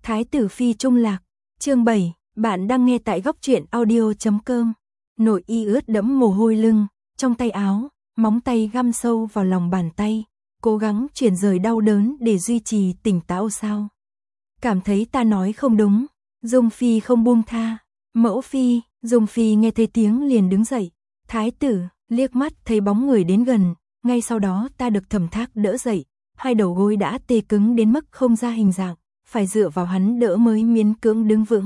Thái tử phi trung lạc, chương 7, bạn đang nghe tại góc truyện audio.com. Nội y ướt đẫm mồ hôi lưng, trong tay áo, móng tay găm sâu vào lòng bàn tay, cố gắng chuyển rời đau đớn để duy trì tỉnh táo sao. Cảm thấy ta nói không đúng, Dung Phi không buông tha. Mẫu phi, Dung Phi nghe thấy tiếng liền đứng dậy. Thái tử, liếc mắt thấy bóng người đến gần, ngay sau đó ta được Thẩm Thác đỡ dậy, hai đầu gối đã tê cứng đến mức không ra hình dạng, phải dựa vào hắn đỡ mới miễn cưỡng đứng vững.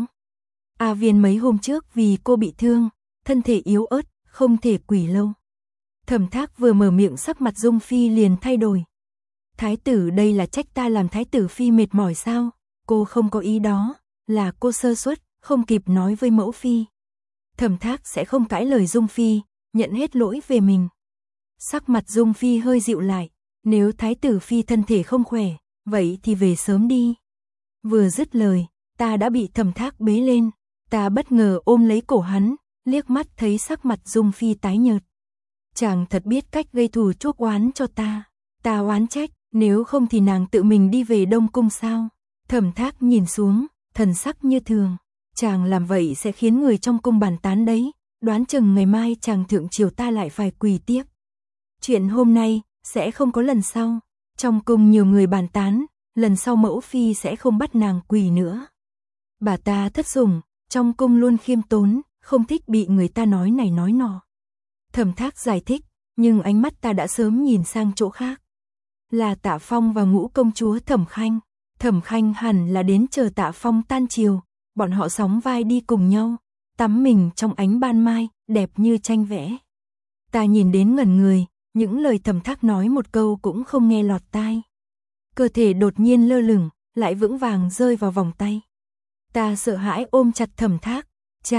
A Viên mấy hôm trước vì cô bị thương, thân thể yếu ớt, không thể quỳ lâu. Thẩm Thác vừa mở miệng sắc mặt Dung Phi liền thay đổi. Thái tử, đây là trách ta làm thái tử phi mệt mỏi sao? Cô không có ý đó, là cô sơ suất, không kịp nói với mẫu phi. Thẩm Thác sẽ không cãi lời Dung Phi, nhận hết lỗi về mình. Sắc mặt Dung Phi hơi dịu lại, nếu thái tử phi thân thể không khỏe, vậy thì về sớm đi. Vừa dứt lời, ta đã bị Thẩm Thác bế lên, ta bất ngờ ôm lấy cổ hắn, liếc mắt thấy sắc mặt Dung Phi tái nhợt. Chàng thật biết cách gây thù chuốc oán cho ta. Ta oán trách, nếu không thì nàng tự mình đi về Đông Cung sao? Thẩm Thác nhìn xuống, thần sắc như thường. Chàng làm vậy sẽ khiến người trong cung bàn tán đấy, đoán chừng ngày mai chàng thượng triều ta lại phải quỳ tiếp. Chuyện hôm nay, sẽ không có lần sau. Trong cung nhiều người bàn tán, lần sau mẫu phi sẽ không bắt nàng quỳ nữa. Bà ta thất sủng, trong cung luôn khiêm tốn, không thích bị người ta nói này nói nọ. Thẩm Thác giải thích, nhưng ánh mắt ta đã sớm nhìn sang chỗ khác. Là Tạ Phong và Ngũ công chúa Thẩm Khanh. Thẩm Khanh hẳn là đến chờ Tạ Phong tan chiều, bọn họ sóng vai đi cùng nhau, tắm mình trong ánh ban mai, đẹp như tranh vẽ. Ta nhìn đến ngẩn người, những lời Thẩm Thác nói một câu cũng không nghe lọt tai. Cơ thể đột nhiên lơ lửng, lại vững vàng rơi vào vòng tay. Ta sợ hãi ôm chặt Thẩm Thác.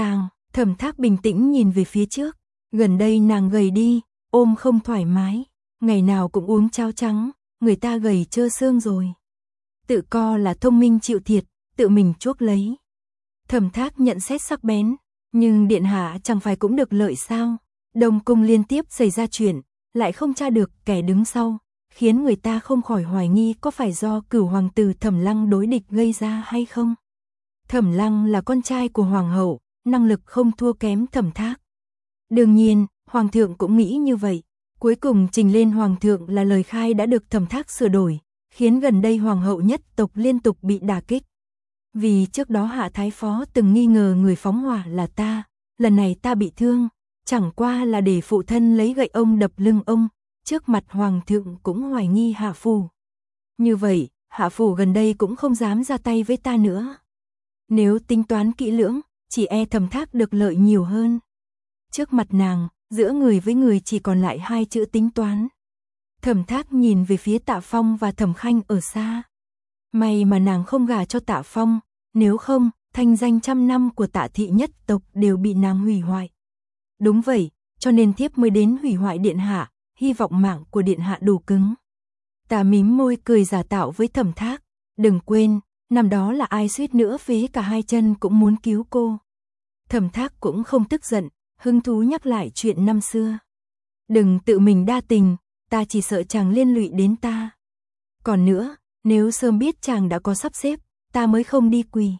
Thẩm Thác bình tĩnh nhìn về phía trước. Gần đây nàng gầy đi, ôm không thoải mái, ngày nào cũng uống cháo trắng, người ta gầy trơ xương rồi. Tự co là thông minh chịu thiệt, tự mình chuốc lấy. Thẩm Thác nhận xét sắc bén, nhưng điện hạ chẳng phải cũng được lợi sao? Đông cung liên tiếp xảy ra chuyện, lại không tra được kẻ đứng sau, khiến người ta không khỏi hoài nghi có phải do Cửu hoàng tử Thẩm Lăng đối địch gây ra hay không? Thẩm Lăng là con trai của hoàng hậu, năng lực không thua kém Thẩm Thác. Đương nhiên, hoàng thượng cũng nghĩ như vậy. Cuối cùng trình lên hoàng thượng là lời khai đã được Thẩm Thác sửa đổi, khiến gần đây hoàng hậu nhất tộc liên tục bị đả kích. Vì trước đó Hạ Thái Phó từng nghi ngờ người phóng hỏa là ta, lần này ta bị thương, chẳng qua là để phụ thân lấy gậy ông đập lưng ông, trước mặt hoàng thượng cũng hoài nghi Hạ Phủ. Như vậy, Hạ Phủ gần đây cũng không dám ra tay với ta nữa. Nếu tính toán kỹ lưỡng, chỉ e Thẩm Thác được lợi nhiều hơn. Trước mặt nàng, giữa người với người chỉ còn lại hai chữ tính toán. Thẩm Thác nhìn về phía Tạ Phong và Thẩm Khanh ở xa. May mà nàng không gả cho Tạ Phong, nếu không, thanh danh trăm năm của Tạ thị nhất tộc đều bị nàng hủy hoại. Đúng vậy, cho nên thiếp mới đến hủy hoại điện hạ, hy vọng mạng của điện hạ đủ cứng. Ta mím môi cười giả tạo với Thẩm Thác, đừng quên, năm đó là ai suýt nữa phế cả hai chân cũng muốn cứu cô. Thẩm Thác cũng không tức giận, hứng thú nhắc lại chuyện năm xưa. Đừng tự mình đa tình, ta chỉ sợ chàng liên lụy đến ta. Còn nữa, nếu sớm biết chàng đã có sắp xếp, ta mới không đi quỳ.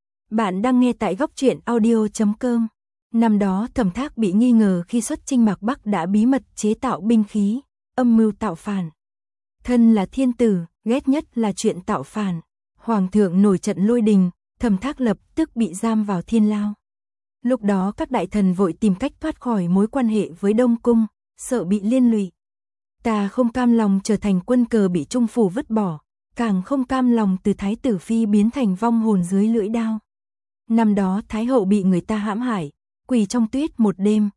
Bạn đang nghe tại góc truyện audio.com. Năm đó Thẩm Thác bị nghi ngờ khi xuất chinh Mạc Bắc đã bí mật chế tạo binh khí, âm mưu tạo phản. Thân là thiên tử, ghét nhất là chuyện tạo phản. Hoàng thượng nổi trận lôi đình, Thẩm Thác lập tức bị giam vào thiên lao. Lúc đó các đại thần vội tìm cách thoát khỏi mối quan hệ với Đông Cung, sợ bị liên lụy. Ta không cam lòng trở thành quân cờ bị Trung phủ vứt bỏ, càng không cam lòng từ thái tử phi biến thành vong hồn dưới lưỡi đao. Năm đó Thái hậu bị người ta hãm hại, quỳ trong tuyết một đêm,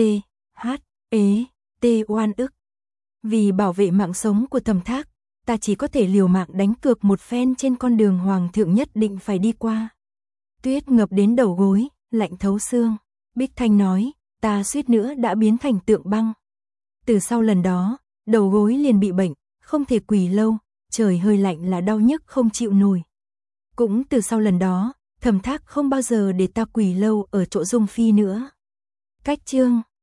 oan ức. Vì bảo vệ mạng sống của Thẩm Thác, ta chỉ có thể liều mạng đánh cược một phen trên con đường hoàng thượng nhất định phải đi qua. Tuyết ngập đến đầu gối, lạnh thấu xương. Bích Thanh nói, ta suýt nữa đã biến thành tượng băng. Từ sau lần đó, đầu gối liền bị bệnh, không thể quỳ lâu, trời hơi lạnh là đau nhức không chịu nổi. Cũng từ sau lần đó, Thẩm Thác không bao giờ để ta quỳ lâu ở chỗ Dung Phi nữa. Cách chương